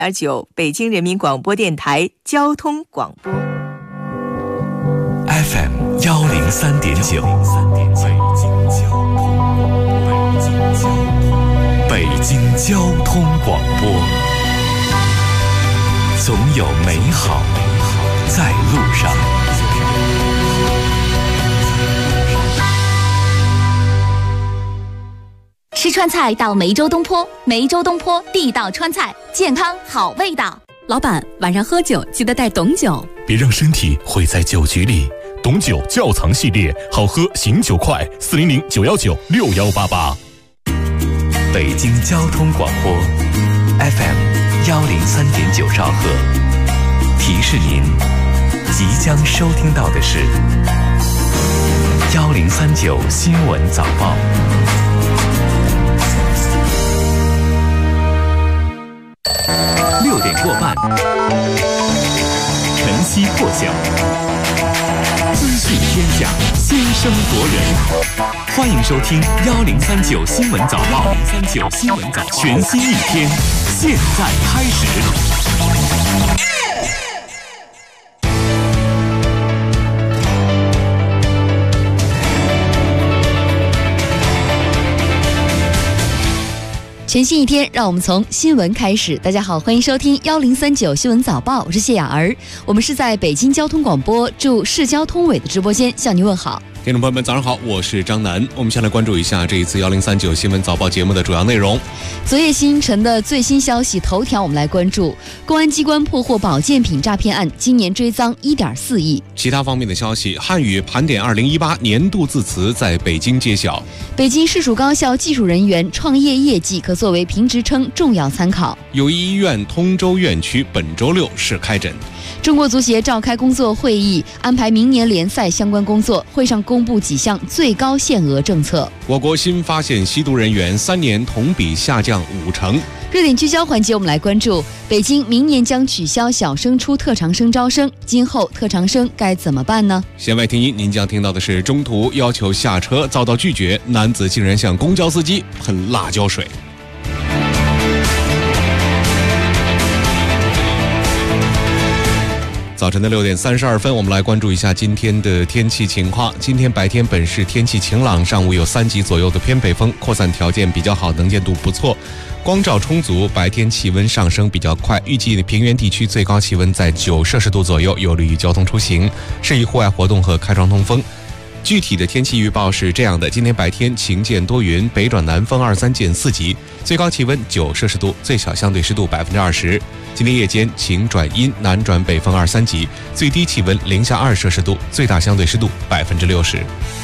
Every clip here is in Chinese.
105.9北京人民广播电台交通广播 FM 103.9北京交通广播，总有美好在路上。 吃川菜到梅州东坡，梅州东坡地道川菜，健康好味道。 老板，晚上喝酒记得带董酒， 别让身体毁在酒局里。董酒窖藏系列，好喝醒酒快，400-919-6188。北京交通广播 FM 103.9兆赫，提示您即将收听到的是1039新闻早报。6点过半，晨曦破晓，资讯天下，先声夺人。欢迎收听1039新闻早报，1039新闻早报，全新一天，现在开始。 全新一天，让我们从新闻开始。大家好，欢迎收听1039新闻早报，我是谢雅儿。我们是在北京交通广播驻市交通委的直播间向您问好。 听众朋友们，早上好，我是张楠。我们先来关注一下这一次1039新闻早报节目的主要内容。 昨夜星辰的最新消息头条，我们来关注公安机关破获保健品诈骗案，今年追赃1.4亿。 其他方面的消息，汉语盘点2018年度字词在北京揭晓。 北京市属高校技术人员创业业绩可作为评职称重要参考。 友谊医院通州院区本周6试开诊。 中国足协召开工作会议，安排明年联赛相关工作，会上公布几项最高限额政策。 我国新发现吸毒人员3年同比下降50%。 热点聚焦环节，我们来关注北京明年将取消小升初特长生招生，今后特长生该怎么办呢？ 弦外听音，您将听到的是中途要求下车遭到拒绝，男子竟然向公交司机喷辣椒水。早晨的6点32分，我们来关注一下今天的天气情况。今天白天本市天气晴朗，上午有3级左右的偏北风，扩散条件比较好，能见度不错，光照充足，白天气温上升比较快，预计平原地区最高气温在9摄氏度左右，有利于交通出行，适宜户外活动和开窗通风。具体的天气预报是这样的：今天白天晴间多云，北转南风2-3见4级，最高气温9摄氏度，最小相对湿度20%。今天夜间晴转阴，南转北风2-3级，最低气温零下2摄氏度，最大相对湿度60%。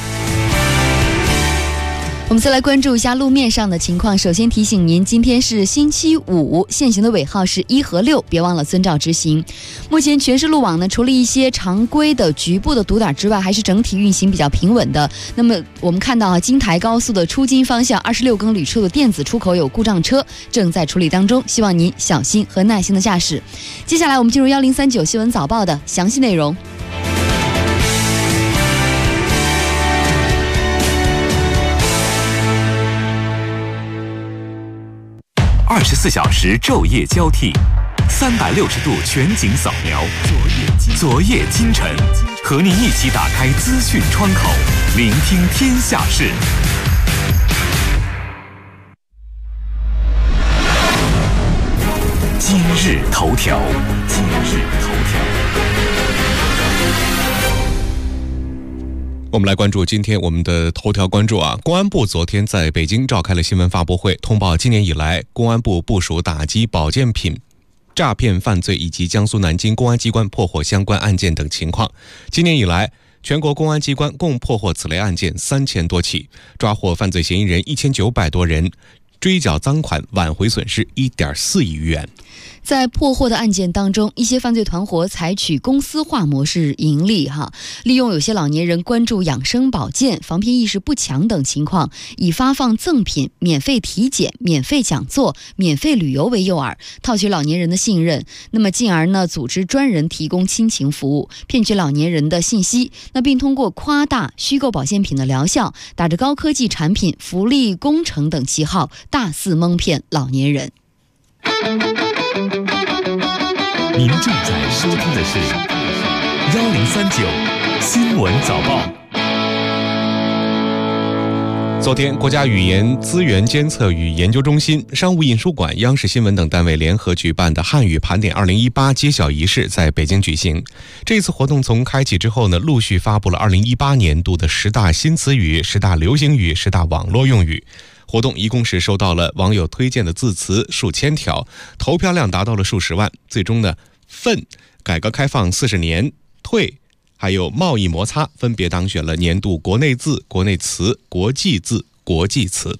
我们再来关注一下路面上的情况。首先提醒您，今天是星期五，限行的尾号是1和6，别忘了遵照执行。目前全市路网呢，除了一些常规的局部的堵点之外，还是整体运行比较平稳的。那么我们看到京台高速的出京方向26更旅处的电子出口有故障车正在处理当中，希望您小心和耐心的驾驶。接下来我们进入1039新闻早报的详细内容。 24小时昼夜交替，360度全景扫描，昨夜今晨，和您一起打开资讯窗口，聆听天下事。今日头条。 我们来关注今天我们的头条关注公安部昨天在北京召开了新闻发布会，通报今年以来公安部部署打击保健品诈骗犯罪以及江苏南京公安机关破获相关案件等情况。今年以来，全国公安机关共破获此类案件3000多起，抓获犯罪嫌疑人1900多人，追缴赃款挽回损失1.4亿元。 在破获的案件当中，一些犯罪团伙采取公司化模式盈利利用有些老年人关注养生保健、防骗意识不强等情况，以发放赠品、免费体检、免费讲座、免费旅游为诱饵，套取老年人的信任，那么进而呢组织专人提供亲情服务，骗取老年人的信息，并通过夸大虚构保健品的疗效，打着高科技产品、福利工程等旗号，大肆蒙骗老年人。 您正在收听的是1039新闻早报。 昨天，国家语言资源监测与研究中心、商务印书馆、央视新闻等单位联合举办的汉语盘点2018揭晓仪式在北京举行。这次活动从开启之后呢，陆续发布了2018年度的10大新词语、10大流行语、10大网络用语。活动一共是收到了网友推荐的字词数千条，投票量达到了数十万。最终呢，奋、改革开放40年、退还有贸易摩擦分别当选了年度国内字、国内词、国际字、国际词。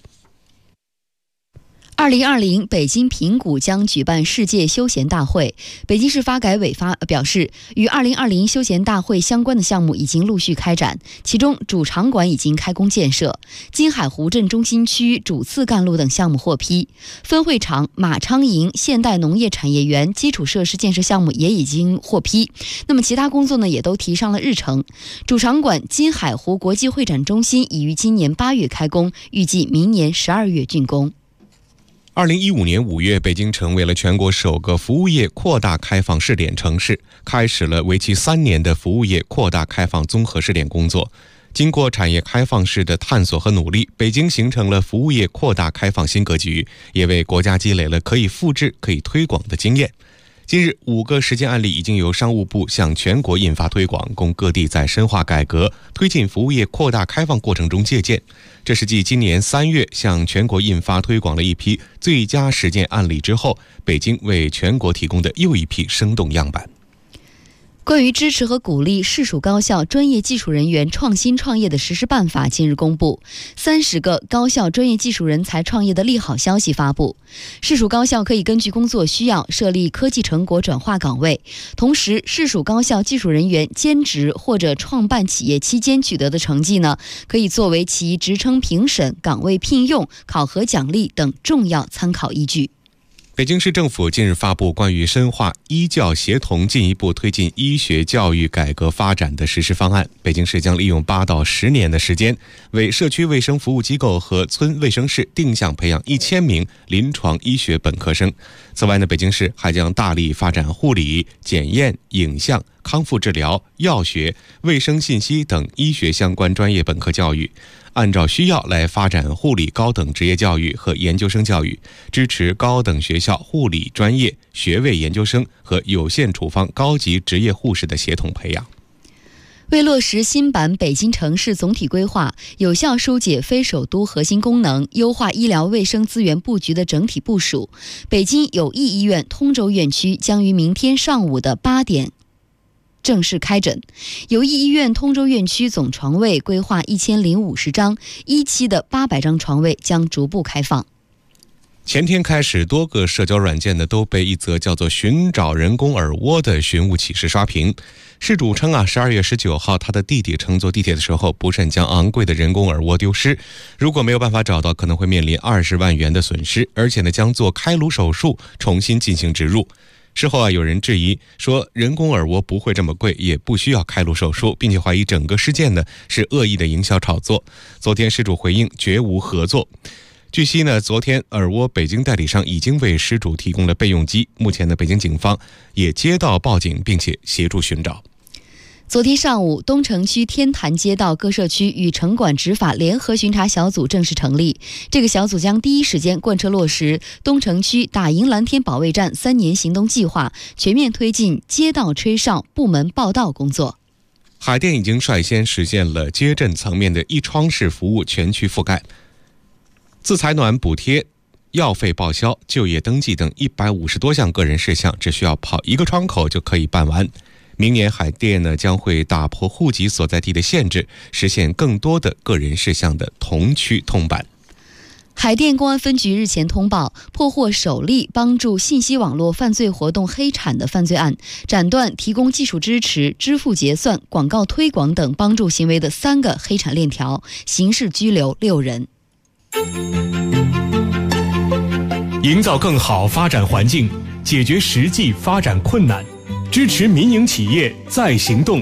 2020北京评谷将举办世界休闲大会。北京市发改委表示，与2020休闲大会相关的项目已经陆续开展，其中主场馆已经开工建设，金海湖镇中心区主次干路等项目获批，分会场、马昌营现代农业产业园基础设施建设项目也已经获批。那么其他工作呢，也都提上了日程。主场馆金海湖国际会展中心已于今年8月开工，预计明年12月竣工。 2015年5月，北京成为了全国首个服务业扩大开放试点城市，开始了为期3年的服务业扩大开放综合试点工作。经过产业开放式的探索和努力，北京形成了服务业扩大开放新格局，也为国家积累了可以复制、可以推广的经验。近日，5个实践案例已经由商务部向全国印发推广，供各地在深化改革、推进服务业扩大开放过程中借鉴。这是继今年3月向全国印发推广了一批最佳实践案例之后，北京为全国提供的又一批生动样板。 关于支持和鼓励市属高校专业技术人员创新创业的实施办法近日公布，30个高校专业技术人才创业的利好消息发布。市属高校可以根据工作需要设立科技成果转化岗位，同时市属高校技术人员兼职或者创办企业期间取得的成绩呢，可以作为其职称评审、岗位聘用、考核奖励等重要参考依据。 北京市政府近日发布关于深化医教协同，进一步推进医学教育改革发展的实施方案。北京市将利用8到10年的时间，为社区卫生服务机构和村卫生室定向培养1000名临床医学本科生。此外呢，北京市还将大力发展护理、检验、影像、康复治疗、药学、卫生信息等医学相关专业本科教育，按照需要来发展护理高等职业教育和研究生教育，支持高等学校护理专业学位研究生和有限处方高级职业护士的协同培养。 为落实新版北京城市总体规划，有效疏解非首都核心功能，优化医疗卫生资源布局的整体部署，北京友谊医院通州院区将于明天上午的8点正式开诊。友谊医院通州院区总床位规划1050张，1期的800张床位将逐步开放。 前天开始，多个社交软件呢都被一则叫做寻找人工耳蜗的寻物启事刷屏。事主称12月19号他的弟弟乘坐地铁的时候不慎将昂贵的人工耳蜗丢失，如果没有办法找到，可能会面临20万元的损失，而且呢将做开颅手术重新进行植入。事后有人质疑说人工耳蜗不会这么贵，也不需要开颅手术，并且怀疑整个事件呢是恶意的营销炒作。昨天事主回应绝无合作。据悉呢，昨天耳蜗北京代理商已经为失主提供了备用机，目前呢北京警方也接到报警，并且协助寻找。 昨天上午，东城区天坛街道各社区与城管执法联合巡查小组正式成立。这个小组将第一时间贯彻落实东城区打赢蓝天保卫战3年行动计划，全面推进街道吹哨、部门报到工作。 海淀已经率先实现了街镇层面的一窗式服务全区覆盖，自采暖补贴、药费报销、就业登记等150多项个人事项，只需要跑1个窗口就可以办完。明年海淀呢将会打破户籍所在地的限制，实现更多的个人事项的同区通办。 海淀公安分局日前通报，破获首例帮助信息网络犯罪活动黑产的犯罪案，斩断提供技术支持、支付结算、广告推广等帮助行为的3个黑产链条，刑事拘留6人。 营造更好发展环境，解决实际发展困难，支持民营企业再行动。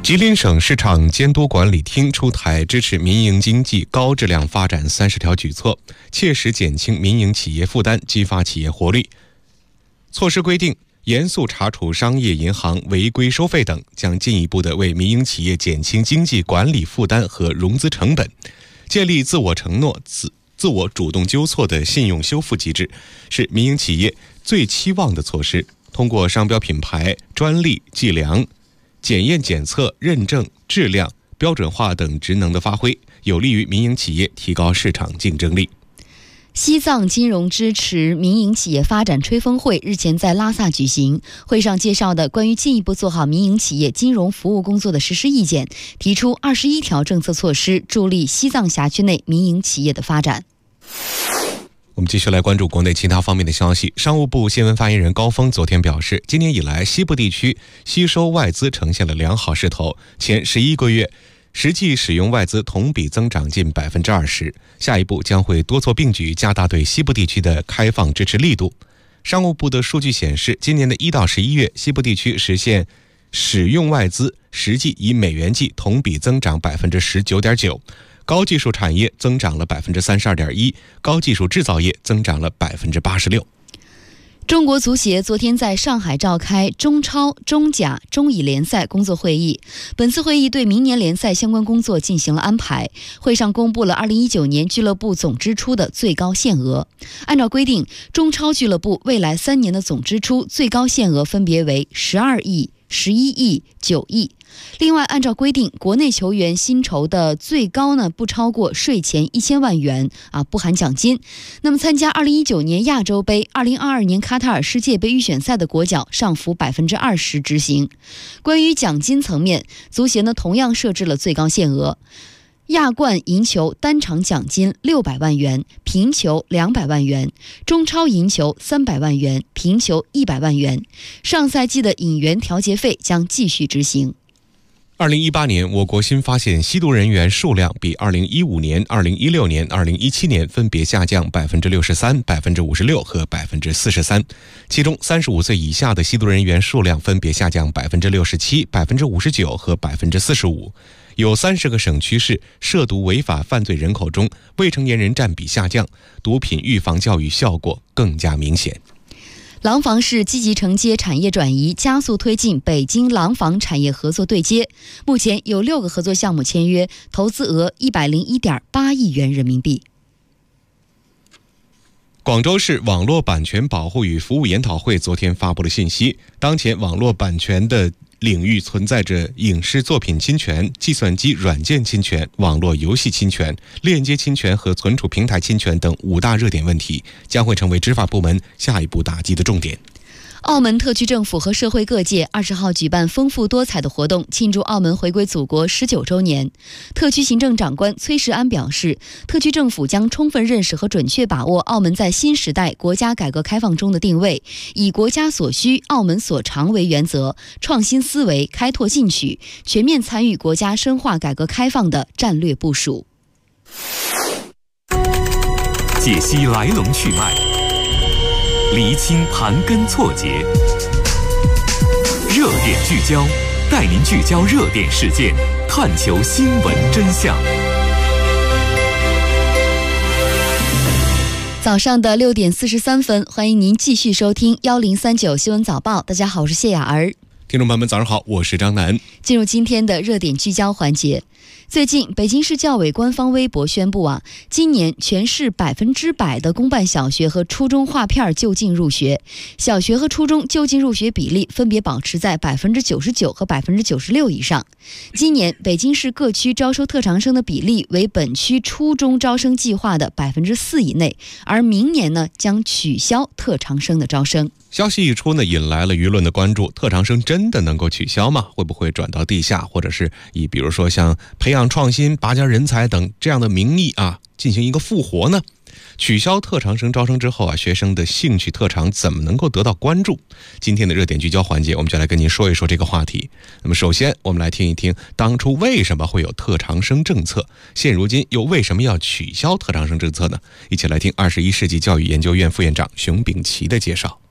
吉林省市场监督管理厅出台支持民营经济高质量发展30条举措，切实减轻民营企业负担，激发企业活力。措施规定，严肃查处商业银行违规收费等，将进一步的为民营企业减轻经济管理负担和融资成本，建立自我承诺、自我主动纠错的信用修复机制，是民营企业最期望的措施。通过商标品牌、专利、计量、检验检测、认证、质量、标准化等职能的发挥，有利于民营企业提高市场竞争力。 西藏金融支持民营企业发展吹风会日前在拉萨举行，会上介绍的关于进一步做好民营企业金融服务工作的实施意见，提出21条政策措施，助力西藏辖区内民营企业的发展。 我们继续来关注国内其他方面的消息。商务部新闻发言人高峰昨天表示，今年以来西部地区吸收外资呈现了良好势头，前11个月实际使用外资同比增长近20%，下一步将会多措并举，加大对西部地区的开放支持力度。商务部的数据显示，今年的1到11月，西部地区实现使用外资实际以美元计同比增长19.9%，高技术产业增长了32.1%，高技术制造业增长了86%。 中国足协昨天在上海召开中超、中甲、中乙联赛工作会议。本次会议对明年联赛相关工作进行了安排。会上公布了2019年俱乐部总支出的最高限额。按照规定，中超俱乐部未来3年的总支出最高限额分别为12亿、11亿、9亿。另外，按照规定，国内球员薪酬的最高不超过税前1000万元不含奖金。那么参加2019年亚洲杯、2022年卡塔尔世界杯预选赛的国脚上浮20%执行。关于奖金层面，足协同样设置了最高限额。亚冠赢球单场奖金600万元，平球200万元，中超赢球300万元，平球100万元。上赛季的引援调节费将继续执行。 2018年，我国新发现吸毒人员数量比2015年、2016年、2017年分别下降63%、56%和43%，其中35岁以下的吸毒人员数量分别下降67%、59%和45%。有30个省区市涉毒违法犯罪人口中，未成年人占比下降，毒品预防教育效果更加明显。 廊坊市积极承接产业转移，加速推进北京廊坊产业合作对接。目前有6个合作项目签约，投资额101.8亿元人民币。 广州市网络版权保护与服务研讨会昨天发布了信息，当前网络版权的领域存在着影视作品侵权、计算机软件侵权、网络游戏侵权、链接侵权和存储平台侵权等5大热点问题，将会成为执法部门下一步打击的重点。 澳门特区政府和社会各界20号举办丰富多彩的活动，庆祝澳门回归祖国19周年。特区行政长官崔世安表示，特区政府将充分认识和准确把握澳门在新时代国家改革开放中的定位，以国家所需、澳门所长为原则，创新思维，开拓进取，全面参与国家深化改革开放的战略部署。 解析来龙去脉，厘清盘根错节，热点聚焦，带您聚焦热点事件，探求新闻真相。 早上的6点43分，欢迎您继续收听1039新闻早报。大家好，我是谢雅儿。 听众朋友们早上好，我是张楠。 进入今天的热点聚焦环节。最近，北京市教委官方微博宣布今年全市100%的公办小学和初中划片就近入学，小学和初中就近入学比例分别保持在99%和96%以上。今年北京市各区招收特长生的比例为本区初中招生计划的4%以内，而明年将取消特长生的招生。 消息一出引来了舆论的关注，特长生真的能够取消吗？会不会转到地下，或者是以比如说像培养创新、拔尖人才等这样的名义进行一个复活呢？取消特长生招生之后学生的兴趣特长怎么能够得到关注？今天的热点聚焦环节，我们就来跟您说一说这个话题。那么首先我们来听一听当初为什么会有特长生政策，现如今又为什么要取消特长生政策呢？一起来听21世纪教育研究院副院长熊丙奇的介绍。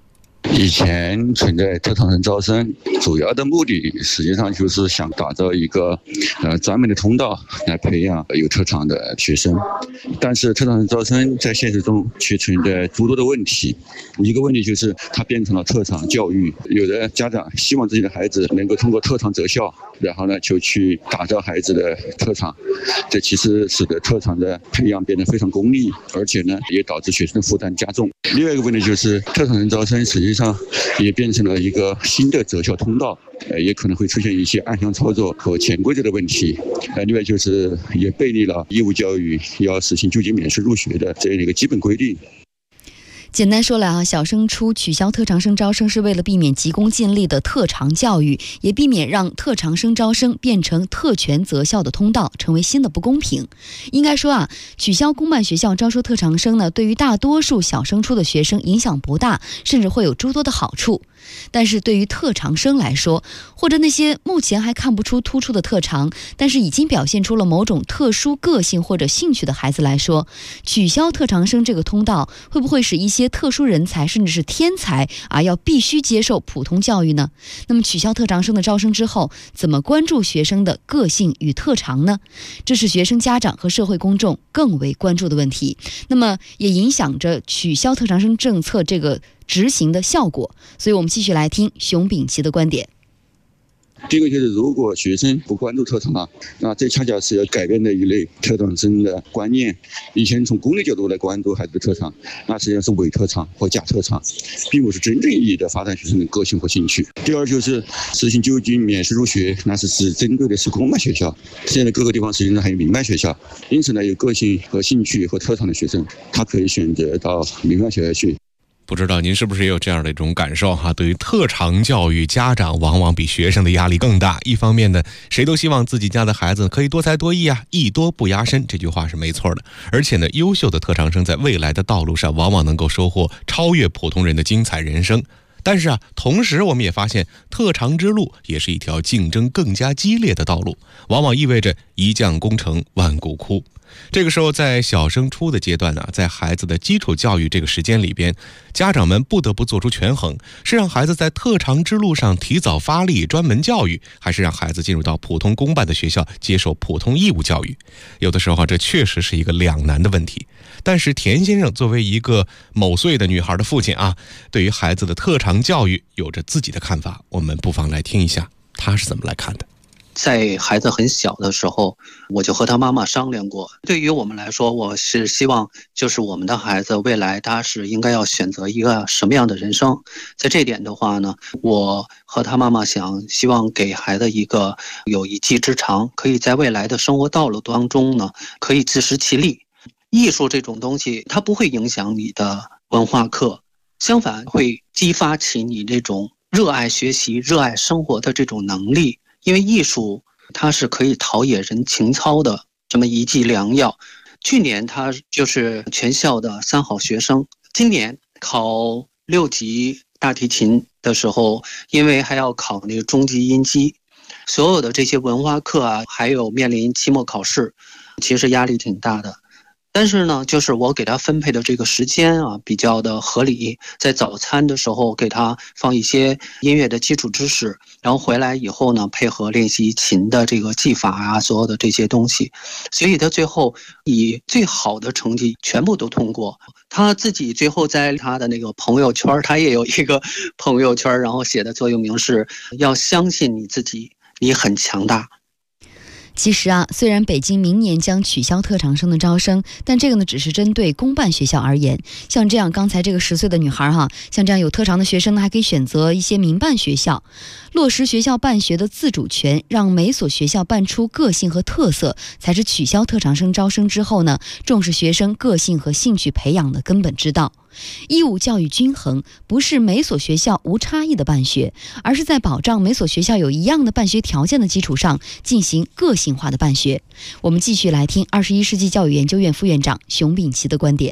以前存在特长生招生，主要的目的实际上就是想打造一个专门的通道来培养有特长的学生。但是特长生招生在现实中却存在诸多的问题。一个问题就是它变成了特长教育，有的家长希望自己的孩子能够通过特长择校，然后呢就去打造孩子的特长，这其实使得特长的培养变得非常功利，而且呢也导致学生的负担加重。另外一个问题就是特长生招生实际上也变成了一个新的择校通道，也可能会出现一些暗箱操作和潜规则的问题。另外就是也背离了义务教育要实行就近免试入学的这样一个基本规定。 简单说来啊，小升初取消特长生招生是为了避免急功近利的特长教育，也避免让特长生招生变成特权择校的通道，成为新的不公平。应该说啊，取消公办学校招收特长生呢，对于大多数小升初的学生影响不大，甚至会有诸多的好处。但是对于特长生来说，或者那些目前还看不出突出的特长，但是已经表现出了某种特殊个性或者兴趣的孩子来说，取消特长生这个通道，会不会使一些特殊人才甚至是天才要必须接受普通教育呢？那么取消特长生的招生之后，怎么关注学生的个性与特长呢？这是学生家长和社会公众更为关注的问题，那么也影响着取消特长生政策这个执行的效果。所以我们继续来听熊丙奇的观点。 第一个就是，如果学生不关注特长，那这恰恰是要改变的一类特长生的观念。以前从功利角度来关注孩子的特长，那实际上是伪特长或假特长，并不是真正意义的发展学生的个性和兴趣。第二就是实行就近免试入学，那是指针对的是公办学校，现在各个地方实际上还有民办学校，因此呢，有个性和兴趣和特长的学生，他可以选择到民办学校去。 不知道您是不是也有这样的一种感受哈？对于特长教育，家长往往比学生的压力更大。一方面呢，谁都希望自己家的孩子可以多才多艺啊，艺多不压身，这句话是没错的。而且呢，优秀的特长生在未来的道路上，往往能够收获超越普通人的精彩人生。但是啊，同时我们也发现，特长之路也是一条竞争更加激烈的道路，往往意味着一将功成万骨枯。这个时候，在小升初的阶段呢，在孩子的基础教育这个时间里边，家长们不得不做出权衡，是让孩子在特长之路上提早发力专门教育，还是让孩子进入到普通公办的学校接受普通义务教育？有的时候这确实是一个两难的问题。但是田先生作为一个某岁的女孩的父亲啊，对于孩子的特长教育有着自己的看法，我们不妨来听一下他是怎么来看的。 在孩子很小的时候，我就和他妈妈商量过，对于我们来说，我是希望就是我们的孩子未来他是应该要选择一个什么样的人生。在这点的话呢，我和他妈妈希望给孩子一个有一技之长，可以在未来的生活道路当中呢，可以自食其力。艺术这种东西，它不会影响你的文化课，相反会激发起你这种热爱学习、热爱生活的这种能力。因为艺术它是可以陶冶人情操的这么一剂良药。去年他就是全校的3好学生，今年考6级大提琴的时候，因为还要考那个中级音基，所有的这些文化课啊，还有面临期末考试，其实压力挺大的。但是呢，就是我给他分配的这个时间啊，比较的合理。在早餐的时候给他放一些音乐的基础知识，然后回来以后呢，配合练习琴的这个技法啊，所有的这些东西，所以他最后以最好的成绩全部都通过。他自己最后在他的那个朋友圈，他也有一个朋友圈，然后写的座右铭是要相信你自己，你很强大。 其实啊，虽然北京明年将取消特长生的招生，但这个呢只是针对公办学校而言。像这样刚才这个10岁的女孩哈，像这样有特长的学生呢，还可以选择一些民办学校，落实学校办学的自主权，让每所学校办出个性和特色，才是取消特长生招生之后呢，重视学生个性和兴趣培养的根本之道。义务教育均衡不是每所学校无差异的办学，而是在保障每所学校有一样的办学条件的基础上进行个性化的办学。我们继续来听21世纪教育研究院副院长熊丙奇的观点。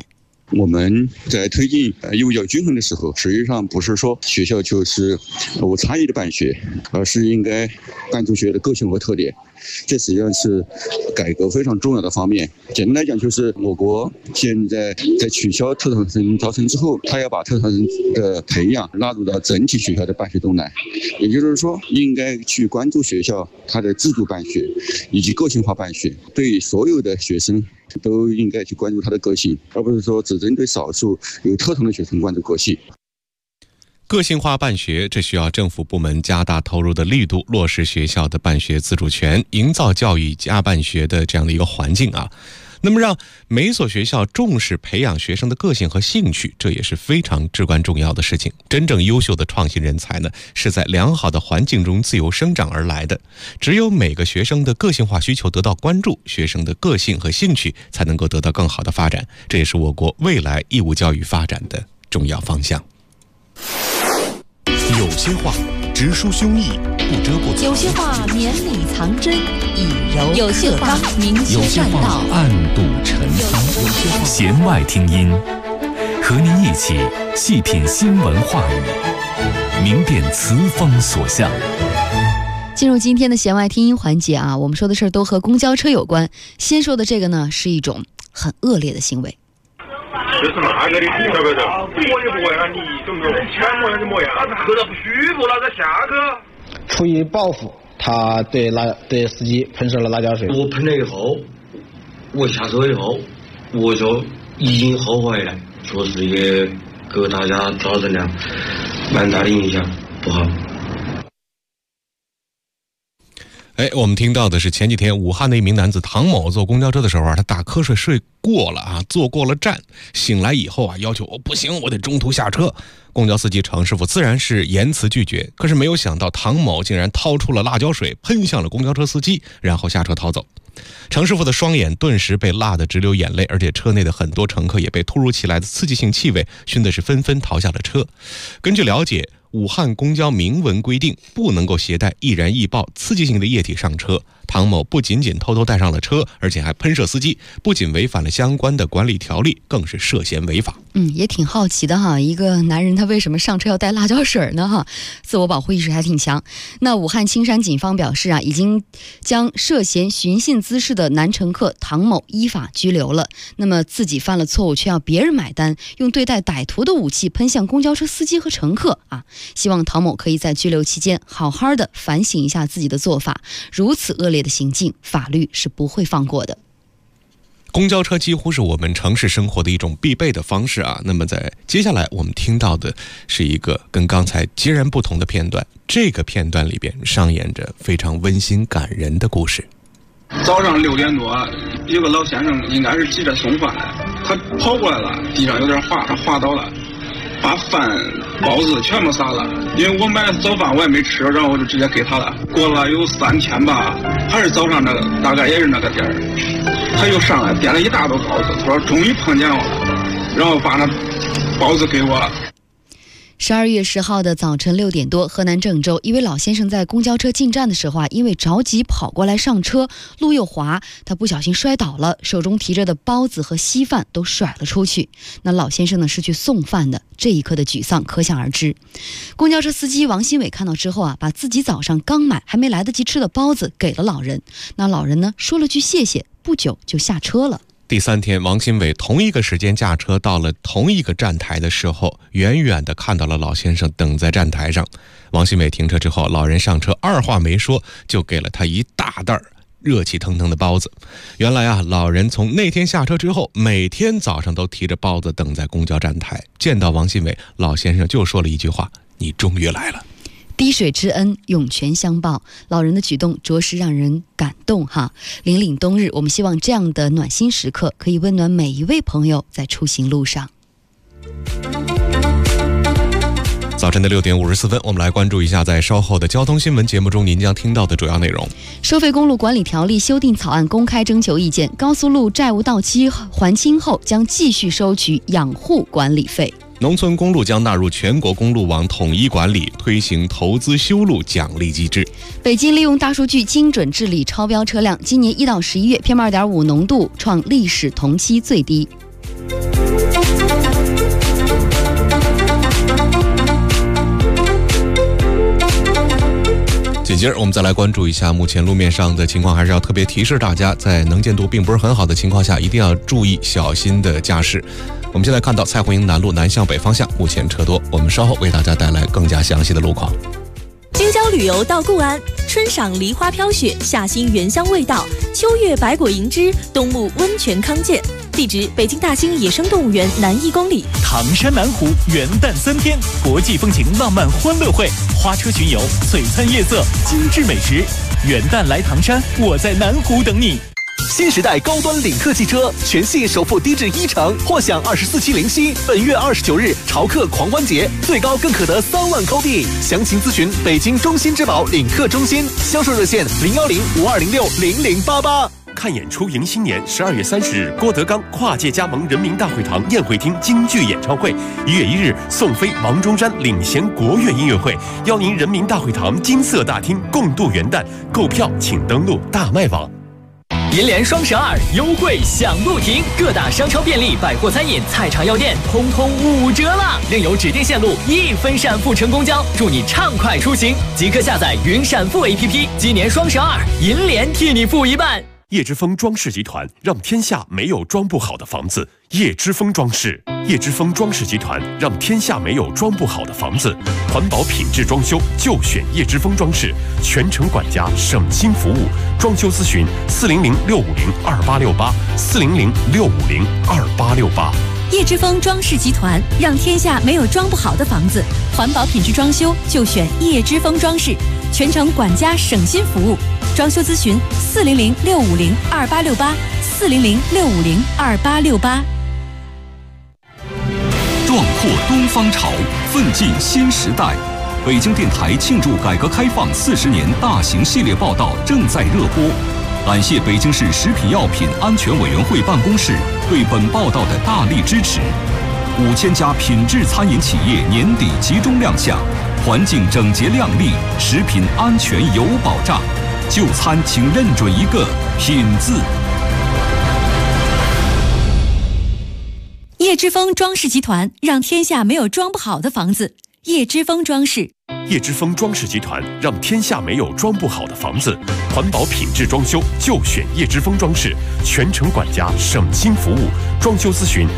我们在推进义务教育均衡的时候，实际上不是说学校就是无差异的办学，而是应该关注学校的个性和特点。这实际上是改革非常重要的方面。简单来讲，就是我国现在在取消特长生招生之后，他要把特长生的培养纳入到整体学校的办学中来。也就是说，应该去关注学校它的制度办学以及个性化办学，对所有的学生都应该去关注他的个性，而不是说只针对少数有特长的学生关注个性。 个性化办学，这需要政府部门加大投入的力度，落实学校的办学自主权，营造教育加办学的这样的一个环境啊。那么让每所学校重视培养学生的个性和兴趣，这也是非常至关重要的事情。真正优秀的创新人才呢，是在良好的环境中自由生长而来的。只有每个学生的个性化需求得到关注，学生的个性和兴趣才能够得到更好的发展。这也是我国未来义务教育发展的重要方向。 有些话直抒胸臆，不遮不藏； 有些话绵里藏针，以柔有些话明有些话确善道， 暗度陈仓。弦外听音，和您一起细品新闻话语，明辨词风所向。 进入今天的弦外听音环节啊，我们说的事儿都和公交车有关。先说的这个呢，是一种很恶劣的行为。 就是那个的，晓不晓得？我也不会啊，你懂不懂？钱模样就模样，喝得不舒服了再下去。 出于报复，他对司机喷射了辣椒水。 我喷了以后，我下车以后，我就已经后悔了，确实也给大家造成了蛮大的影响，不好。 我们听到的是前几天武汉的一名男子唐某坐公交车的时候啊，他打瞌睡睡过了啊，坐过了站，醒来以后啊，要求不行，我得中途下车。公交司机程师傅自然是严词拒绝，可是没有想到唐某竟然掏出了辣椒水喷向了公交车司机，然后下车逃走。程师傅的双眼顿时被辣得直流眼泪，而且车内的很多乘客也被突如其来的刺激性气味熏得是纷纷逃下了车。根据了解，武汉公交明文规定不能够携带易燃易爆刺激性的液体上车。唐某不仅仅偷偷带上了车，而且还喷射司机，不仅违反了相关的管理条例，更是涉嫌违法。 也挺好奇的哈，一个男人他为什么上车要带辣椒水呢哈？自我保护意识还挺强。那武汉青山警方表示啊，已经将涉嫌寻衅滋事的男乘客唐某依法拘留了。那么自己犯了错误却要别人买单，用对待歹徒的武器喷向公交车司机和乘客啊！希望唐某可以在拘留期间好好的反省一下自己的做法，如此恶劣的行径，法律是不会放过的。 公交车几乎是我们城市生活的一种必备的方式啊。那么在接下来我们听到的是一个跟刚才截然不同的片段，这个片段里边上演着非常温馨感人的故事。 早上6点多，有个老先生应该是急着送饭，他跑过来了，地上有点滑，他滑倒了，把饭包子全部撒了。因为我买了早饭我也没吃，然后我就直接给他了。过了有3天吧，还是早上那个，大概也是那个点儿，他又上来点了一大兜包子，他说终于碰见我了，然后把那包子给我了。 12月10号的早晨6点多，河南郑州一位老先生在公交车进站的时候啊，因为着急跑过来上车，路又滑，他不小心摔倒了，手中提着的包子和稀饭都甩了出去。那老先生呢是去送饭的，这一刻的沮丧可想而知。公交车司机王新伟看到之后啊，把自己早上刚买还没来得及吃的包子给了老人。那老人呢说了句谢谢，不久就下车了。 第3天，王新伟同一个时间驾车到了同一个站台的时候，远远地看到了老先生等在站台上。王新伟停车之后，老人上车，二话没说就给了他一大袋热气腾腾的包子。原来啊，老人从那天下车之后，每天早上都提着包子等在公交站台。见到王新伟，老先生就说了一句话：“你终于来了。” 滴水之恩，涌泉相报。老人的举动着实让人感动哈。凛凛冬日，我们希望这样的暖心时刻可以温暖每一位朋友在出行路上。 早晨的6点54分，我们来关注一下在稍后的交通新闻节目中您将听到的主要内容。 收费公路管理条例修订草案公开征求意见，高速路债务到期还清后将继续收取养护管理费。 农村公路将纳入全国公路网统一管理，推行投资修路奖励机制。 北京利用大数据精准治理超标车辆，今年1到11月 PM2.5 浓度创历史同期最低。 节我们再来关注一下目前路面上的情况，还是要特别提示大家，在能见度并不是很好的情况下，一定要注意小心的驾驶。我们现在看到蔡闳营南路南向北方向目前车多，我们稍后为大家带来更加详细的路况。 京郊旅游到固安，春赏梨花飘雪，夏欣原香味道，秋月百果银枝，冬沐温泉康健。地址：北京大兴野生动物园南1公里。 唐山南湖元旦3天，国际风情浪漫欢乐会，花车巡游，璀璨夜色，精致美食。元旦来唐山，我在南湖等你。 新时代高端领克汽车全系首付低至1%，或享24期零息。本月29日潮客狂欢节，最高更可得3万扣币。详情咨询北京中心之宝领克中心，销售热线010-5206-0088。 看演出迎新年，12月30日，郭德纲跨界加盟人民大会堂宴会厅京剧演唱会。1月1日，宋飞、王中山领衔国乐音乐会，邀您人民大会堂金色大厅共度元旦。购票请登录大麦网。 银联双12优惠享不停，各大商超便利、百货餐饮、菜场药店通通5折啦！另有指定线路1分闪付乘公交，祝你畅快出行。即刻下载云闪付 APP， 今年双12，银联替你付一半。 叶之峰装饰集团，让天下没有装不好的房子。叶之峰装饰，叶之峰装饰集团，让天下没有装不好的房子。环保品质装修就选叶之峰装饰，全程管家，省心服务。装修咨询400-650-2868，400-650-2868。 叶之峰装饰集团，让天下没有装不好的房子。环保品质装修就选叶之峰装饰，全程管家，省心服务。装修咨询400-650-2868，400-650-2868。 壮阔东方潮，奋进新时代。北京电台庆祝改革开放40年大型系列报道正在热播。感谢北京市食品药品安全委员会办公室对本报道的大力支持。5000家品质餐饮企业年底集中亮相，环境整洁亮丽，食品安全有保障。就餐请认准一个品字。 叶之峰装饰集团，让天下没有装不好的房子。叶之峰装饰， 叶之峰装饰集团，让天下没有装不好的房子。环保品质装修就选叶之峰装饰，全程管家，省心服务。装修咨询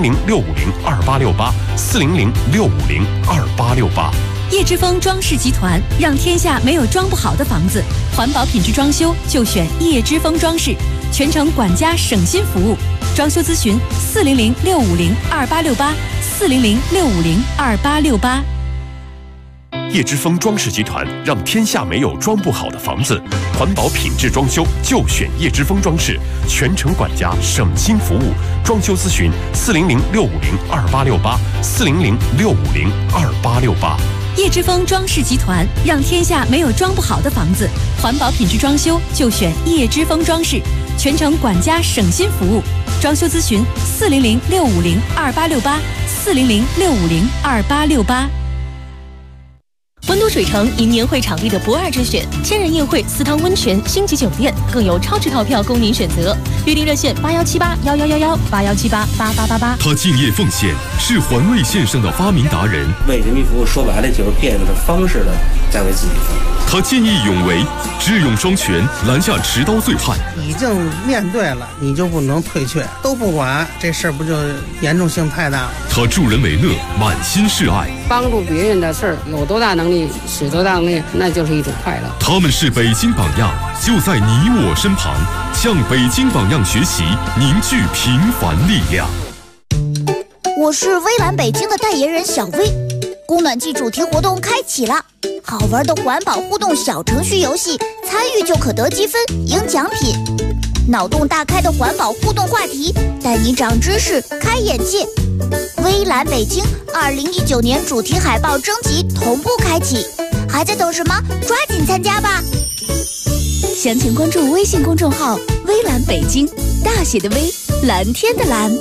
400-650-2868，400-650-2868。 叶之峰装饰集团，让天下没有装不好的房子。环保品质装修就选叶之峰装饰，全程管家，省心服务。装修咨询400-650-2868，400-650-2868。 叶之峰装饰集团，让天下没有装不好的房子。环保品质装修就选叶之峰装饰，全程管家，省心服务。装修咨询400-650-2868，400-650-2868。 叶之峰装饰集团，让天下没有装不好的房子。环保品质装修就选叶之峰装饰，全程管家，省心服务。装修咨询400-650-2868，400-650-2868。温都水城迎年会场地的不二之选，千人宴会、4汤温泉、星级酒店，更有超值套票供您选择。预订热线8178-1111，8178-8888。 他敬业奉献，是环卫线上的发明达人。 为人民服务，说白了就是变着方式的在为自己服务。 他见义勇为，智勇双全，拦下持刀醉汉。 已经面对了，你就不能退却，都不管，这事儿不就严重性太大了？ 他助人为乐，满心是爱。 帮助别人的事儿，有多大能力使多大能力，那就是一种快乐。 他们是北京榜样，就在你我身旁，向北京榜样学习，凝聚平凡力量。 我是微蓝北京的代言人小薇。供暖季主题活动开启了，好玩的环保互动小程序游戏，参与就可得积分赢奖品。脑洞大开的环保互动话题，带你长知识开眼界。微蓝北京2019年主题海报征集同步开启，还在等什么？抓紧参加吧！详情关注微信公众号微蓝北京，大写的微，蓝天的蓝。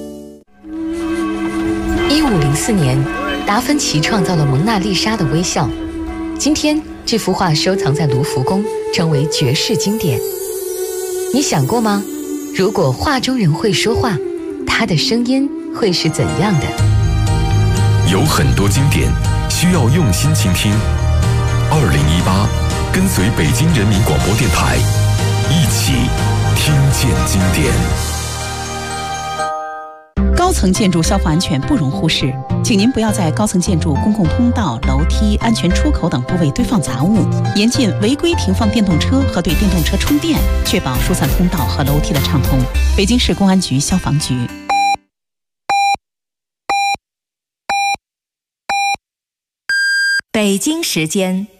1504年，达芬奇创造了蒙娜丽莎的微笑。今天，这幅画收藏在卢浮宫，成为绝世经典。你想过吗？如果画中人会说话，他的声音会是怎样的？ 有很多经典需要用心倾听。2018 跟随北京人民广播电台，一起听见经典。 高层建筑消防安全不容忽视，请您不要在高层建筑公共通道、楼梯、安全出口等部位堆放杂物，严禁违规停放电动车和对电动车充电，确保疏散通道和楼梯的畅通。北京市公安局消防局。 北京时间